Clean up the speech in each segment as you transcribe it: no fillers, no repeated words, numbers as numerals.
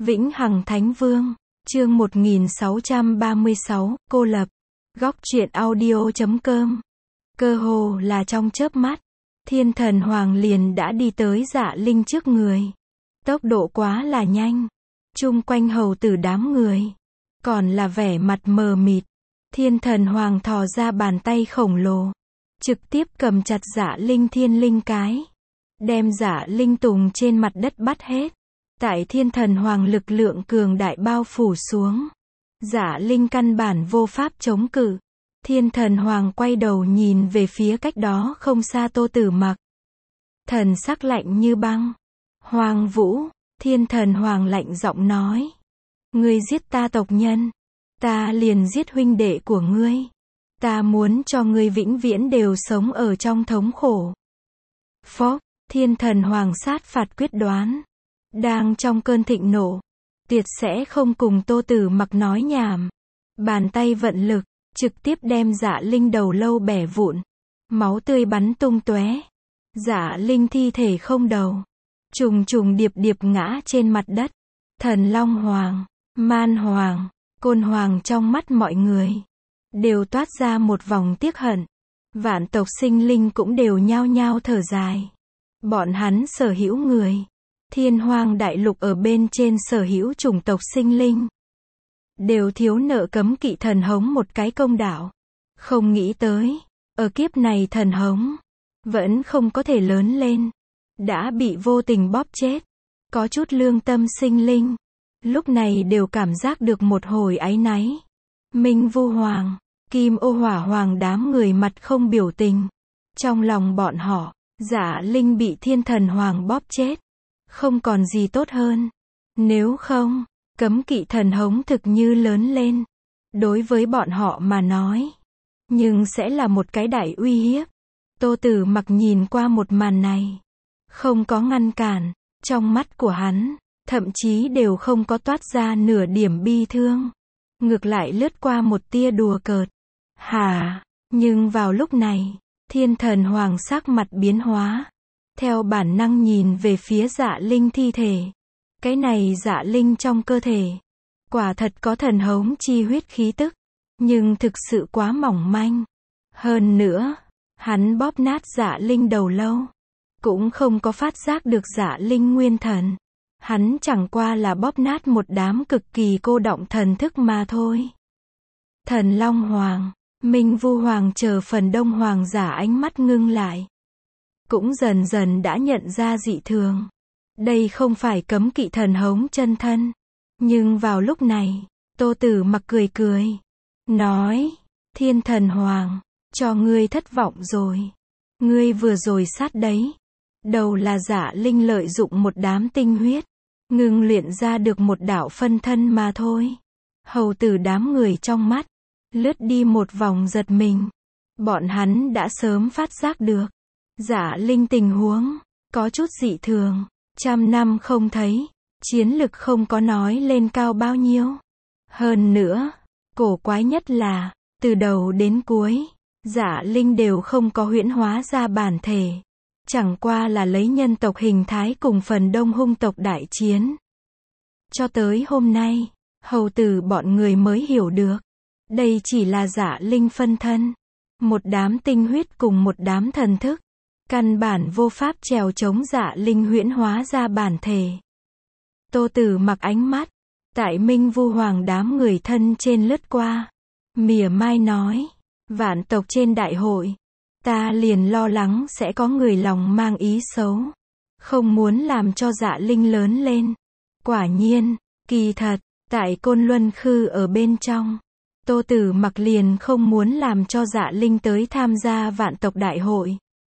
Vĩnh Hằng Thánh Vương, chương 1636, cô lập. Góc truyện audio.com. Cơ hồ là trong chớp mắt, Thiên Thần Hoàng liền đã đi tới Dạ Linh trước người. Tốc độ quá là nhanh. Chung quanh hầu tử đám người, còn là vẻ mặt mờ mịt. Thiên Thần Hoàng thò ra bàn tay khổng lồ, trực tiếp cầm chặt Dạ Linh thiên linh cái, đem Dạ Linh tùng trên mặt đất bắt hết. Tại Thiên Thần Hoàng lực lượng cường đại bao phủ xuống, Dạ Linh căn bản vô pháp chống cự. Thiên Thần Hoàng quay đầu nhìn về phía cách đó không xa Tô Tử Mặc. Thần sắc lạnh như băng. Hoàng Vũ, Thiên Thần Hoàng lạnh giọng nói. Ngươi giết ta tộc nhân, ta liền giết huynh đệ của ngươi. Ta muốn cho ngươi vĩnh viễn đều sống ở trong thống khổ. Phốc, Thiên Thần Hoàng sát phạt quyết đoán. Đang trong cơn thịnh nộ, tuyệt sẽ không cùng Tô Tử Mặc nói nhảm. Bàn tay vận lực, trực tiếp đem Dạ Linh đầu lâu bẻ vụn. Máu tươi bắn tung tóe. Dạ Linh thi thể không đầu, trùng trùng điệp điệp ngã trên mặt đất. Thần Long Hoàng, Man Hoàng, Côn Hoàng trong mắt mọi người đều toát ra một vòng tiếc hận. Vạn tộc sinh linh cũng đều nhao nhao thở dài. Bọn hắn sở hữu người, Thiên Hoang đại lục ở bên trên sở hữu chủng tộc sinh linh, đều thiếu nợ cấm kỵ thần hống một cái công đạo. Không nghĩ tới, ở kiếp này thần hống vẫn không có thể lớn lên, đã bị vô tình bóp chết. Có chút lương tâm sinh linh, lúc này đều cảm giác được một hồi áy náy. Minh Vu Hoàng, Kim Ô Hỏa Hoàng đám người mặt không biểu tình. Trong lòng bọn họ, Dạ Linh bị Thiên Thần Hoàng bóp chết, không còn gì tốt hơn. Nếu không, cấm kỵ thần hống thực như lớn lên, đối với bọn họ mà nói, nhưng sẽ là một cái đại uy hiếp. Tô Tử Mặc nhìn qua một màn này, không có ngăn cản. Trong mắt của hắn, thậm chí đều không có toát ra nửa điểm bi thương, ngược lại lướt qua một tia đùa cợt. Hả? Nhưng vào lúc này, Thiên Thần Hoàng sắc mặt biến hóa, theo bản năng nhìn về phía Dạ Linh thi thể. Cái này Dạ Linh trong cơ thể, quả thật có thần hống chi huyết khí tức, nhưng thực sự quá mỏng manh. Hơn nữa, hắn bóp nát Dạ Linh đầu lâu, cũng không có phát giác được Dạ Linh nguyên thần. Hắn chẳng qua là bóp nát một đám cực kỳ cô động thần thức mà thôi. Thần Long Hoàng, Minh Vu Hoàng chờ phần đông hoàng giả ánh mắt ngưng lại, cũng dần dần đã nhận ra dị thường. Đây không phải cấm kỵ thần hống chân thân. Nhưng vào lúc này, Tô Tử Mặc cười cười, nói, Thiên Thần Hoàng, cho ngươi thất vọng rồi. Ngươi vừa rồi sát đấy, đầu là Dạ Linh lợi dụng một đám tinh huyết, ngưng luyện ra được một đạo phân thân mà thôi. Hầu tử đám người trong mắt, lướt đi một vòng giật mình. Bọn hắn đã sớm phát giác được, Dạ Linh tình huống có chút dị thường. 100 năm không thấy, chiến lực không có nói lên cao bao nhiêu. Hơn nữa, cổ quái nhất là, từ đầu đến cuối, Dạ Linh đều không có huyễn hóa ra bản thể. Chẳng qua là lấy nhân tộc hình thái cùng phần đông hung tộc đại chiến. Cho tới hôm nay, hầu tử bọn người mới hiểu được, đây chỉ là Dạ Linh phân thân. Một đám tinh huyết cùng một đám thần thức, căn bản vô pháp trèo chống Dạ Linh huyễn hóa ra bản thể. Tô Tử Mặc ánh mắt, tại Minh Vu Hoàng đám người thân trên lướt qua, mỉa mai nói, vạn tộc trên đại hội, ta liền lo lắng sẽ có người lòng mang ý xấu, không muốn làm cho Dạ Linh lớn lên. Quả nhiên, kỳ thật, tại Côn Luân Khư ở bên trong, Tô Tử Mặc liền không muốn làm cho Dạ Linh tới tham gia vạn tộc đại hội.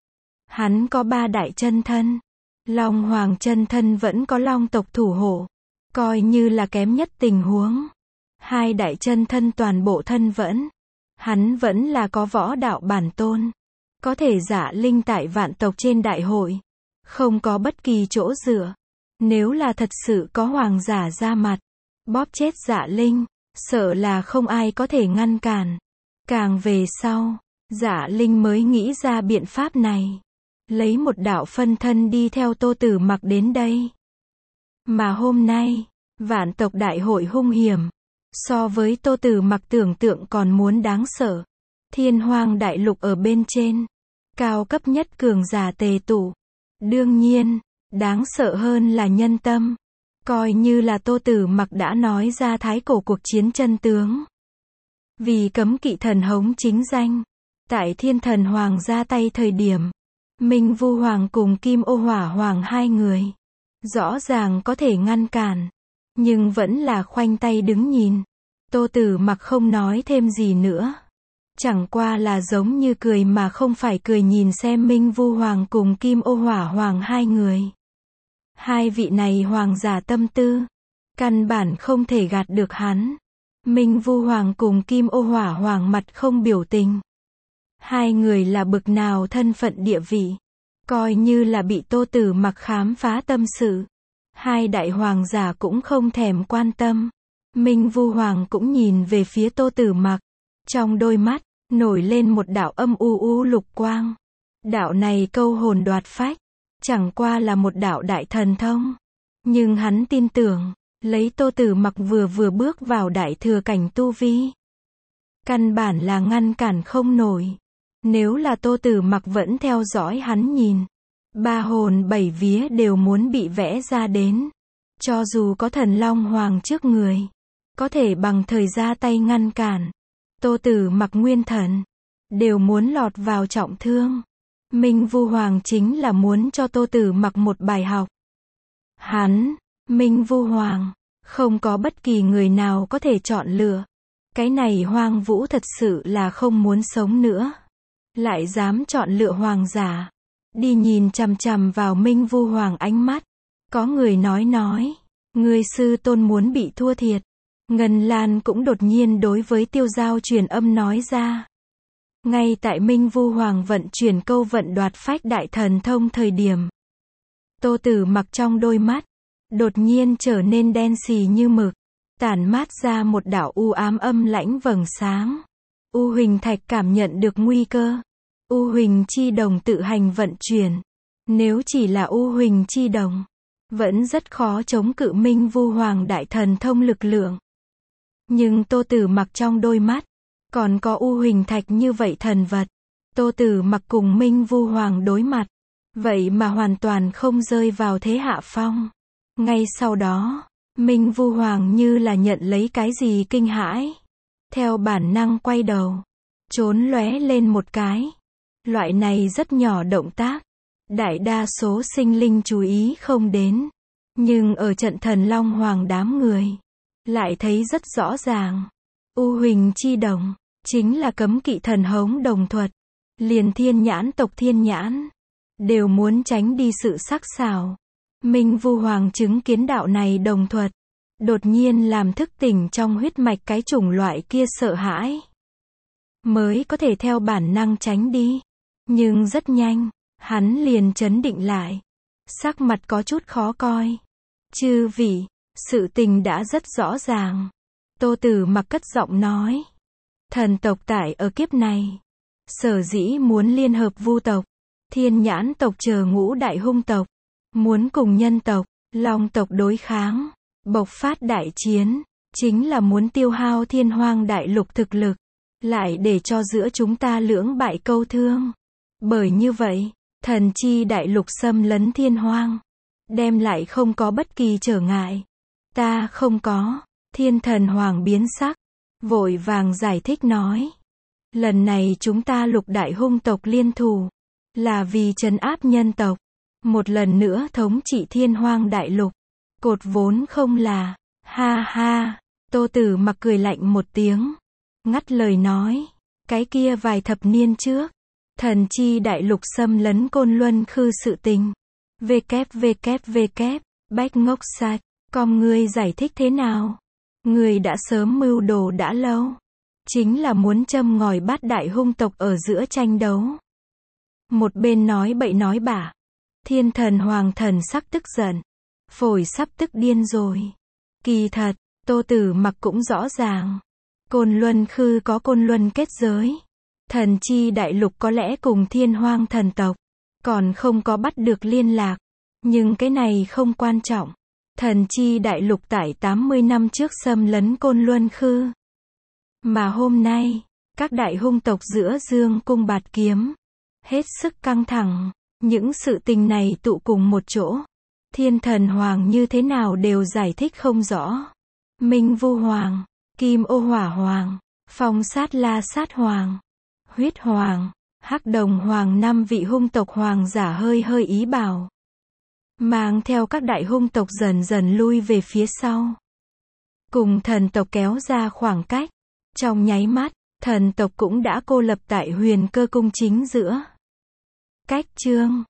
Hắn có 3 đại chân thân, Long Hoàng chân thân vẫn có Long tộc thủ hộ, coi như là kém nhất tình huống. 2 đại chân thân toàn bộ thân vẫn, hắn vẫn là có võ đạo bản tôn, có thể Dạ Linh tại vạn tộc trên đại hội, không có bất kỳ chỗ dựa. Nếu là thật sự có hoàng giả ra mặt, bóp chết Dạ Linh, sợ là không ai có thể ngăn cản. Càng về sau, Dạ Linh mới nghĩ ra biện pháp này, lấy một đạo phân thân đi theo Tô Tử Mặc đến đây. Mà hôm nay, Vạn tộc đại hội hung hiểm. So với Tô Tử Mặc tưởng tượng còn muốn đáng sợ. Thiên hoang đại lục ở bên trên. Cao cấp nhất cường giả tề tụ. Đương nhiên, đáng sợ hơn là nhân tâm. Coi như là Tô Tử Mặc đã nói ra thái cổ cuộc chiến chân tướng. Vì cấm kỵ thần hống chính danh. Tại Thiên Thần Hoàng ra tay thời điểm. Minh Vu Hoàng cùng Kim Ô Hỏa Hoàng hai người. Rõ ràng có thể ngăn cản. Nhưng vẫn là khoanh tay đứng nhìn. Tô Tử Mặc không nói thêm gì nữa. Chẳng qua là giống như cười mà không phải cười nhìn xem Minh Vu Hoàng cùng Kim Ô Hỏa Hoàng hai người. Hai vị này hoàng giả tâm tư. Căn bản không thể gạt được hắn. Minh Vu Hoàng cùng Kim Ô Hỏa Hoàng mặt không biểu tình. Hai người là bực nào thân phận địa vị. Coi như là bị Tô Tử Mặc khám phá tâm sự. Hai đại hoàng giả cũng không thèm quan tâm. Minh Vu Hoàng cũng nhìn về phía Tô Tử Mặc. Trong đôi mắt, nổi lên một đạo âm u lục quang. Đạo này câu hồn đoạt phách. Chẳng qua là một đạo đại thần thông. Nhưng hắn tin tưởng, lấy Tô Tử Mặc vừa bước vào đại thừa cảnh tu vi. Căn bản là ngăn cản không nổi. Nếu là Tô Tử Mặc vẫn theo dõi hắn nhìn. Ba hồn bảy vía đều muốn bị vẽ ra đến. Cho dù có thần Long Hoàng trước người. Có thể bằng thời ra tay ngăn cản. Tô Tử Mặc nguyên thần. Đều muốn lọt vào trọng thương. Minh Vu Hoàng chính là muốn cho Tô Tử Mặc một bài học. Hắn, Minh Vu Hoàng, không có bất kỳ người nào có thể chọn lựa. Cái này Hoang Vũ thật sự là không muốn sống nữa. Lại dám chọn lựa hoàng giả. Đi nhìn chằm chằm vào Minh Vu Hoàng ánh mắt. Có người nói. Người sư tôn muốn bị thua thiệt. Ngân Lan cũng đột nhiên đối với Tiêu Giao truyền âm nói ra. Ngay tại Minh Vu Hoàng vận chuyển câu vận đoạt phách đại thần thông thời điểm. Tô Tử Mặc trong đôi mắt. Đột nhiên trở nên đen xì như mực. Tản mát ra một đạo u ám âm lãnh vầng sáng. U Huỳnh Thạch cảm nhận được nguy cơ. U Huỳnh Chi Đồng tự hành vận chuyển. Nếu chỉ là U Huỳnh Chi Đồng. Vẫn rất khó chống cự Minh Vu Hoàng đại thần thông lực lượng. Nhưng Tô Tử Mặc trong đôi mắt. Còn có U Huỳnh Thạch như vậy thần vật. Tô Tử Mặc cùng Minh Vu Hoàng đối mặt. Vậy mà hoàn toàn không rơi vào thế hạ phong. Ngay sau đó, Minh Vu Hoàng như là nhận lấy cái gì kinh hãi. Theo bản năng quay đầu. Trốn lóe lên một cái. Loại này rất nhỏ động tác. Đại đa số sinh linh chú ý không đến. Nhưng ở trận thần Long Hoàng đám người. Lại thấy rất rõ ràng. U Huỳnh Chi Đồng. Chính là cấm kỵ thần hống đồng thuật. Liền Thiên Nhãn tộc Thiên Nhãn. Đều muốn tránh đi sự sắc sảo. Minh Vu Hoàng chứng kiến đạo này đồng thuật. Đột nhiên làm thức tỉnh trong huyết mạch cái chủng loại kia sợ hãi. Mới có thể theo bản năng tránh đi. Nhưng rất nhanh, hắn liền trấn định lại. Sắc mặt có chút khó coi. Chư vị, sự tình đã rất rõ ràng. Tô Tử Mặc cất giọng nói. Thần tộc tại ở kiếp này. Sở dĩ muốn liên hợp Vu tộc. Thiên Nhãn tộc chờ ngũ đại hung tộc. Muốn cùng nhân tộc, Long tộc đối kháng. Bộc phát đại chiến. Chính là muốn tiêu hao Thiên Hoang đại lục thực lực. Lại để cho giữa chúng ta lưỡng bại câu thương. Bởi như vậy, thần chi đại lục xâm lấn Thiên Hoang. Đem lại không có bất kỳ trở ngại. Ta không có. Thiên Thần Hoàng biến sắc. Vội vàng giải thích nói. Lần này chúng ta lục đại hung tộc liên thủ. Là vì trấn áp nhân tộc. Một lần nữa thống trị Thiên Hoang đại lục. Cột vốn không là. Ha ha. Tô Tử Mặc cười lạnh một tiếng. Ngắt lời nói. Cái kia vài thập niên trước. Thần chi đại lục xâm lấn Côn Luân Khư sự tình. Bách ngốc sạch. Con ngươi giải thích thế nào? Người đã sớm mưu đồ đã lâu. Chính là muốn châm ngòi bát đại hung tộc ở giữa tranh đấu. Một bên nói bậy nói bạ. Thiên Thần Hoàng thần sắc tức giận. Phổi sắp tức điên rồi. Kỳ thật, Tô Tử Mặc cũng rõ ràng. Côn Luân Khư có Côn Luân kết giới. Thần chi đại lục có lẽ cùng Thiên Hoang thần tộc. Còn không có bắt được liên lạc. Nhưng cái này không quan trọng. Thần chi đại lục tại 80 năm trước xâm lấn Côn Luân Khư. Mà hôm nay, các đại hung tộc giữa dương cung bạt kiếm, hết sức căng thẳng. Những sự tình này tụ cùng một chỗ. Thiên Thần Hoàng như thế nào đều giải thích không rõ. Minh Vu Hoàng, Kim Ô Hỏa Hoàng, Phong Sát La Sát Hoàng, Huyết Hoàng, Hắc Đồng Hoàng, 5 vị hung tộc hoàng giả hơi ý bảo. Mang theo các đại hung tộc dần dần lui về phía sau. Cùng thần tộc kéo ra khoảng cách. Trong nháy mắt, thần tộc cũng đã cô lập tại Huyền Cơ Cung chính giữa. Cách chương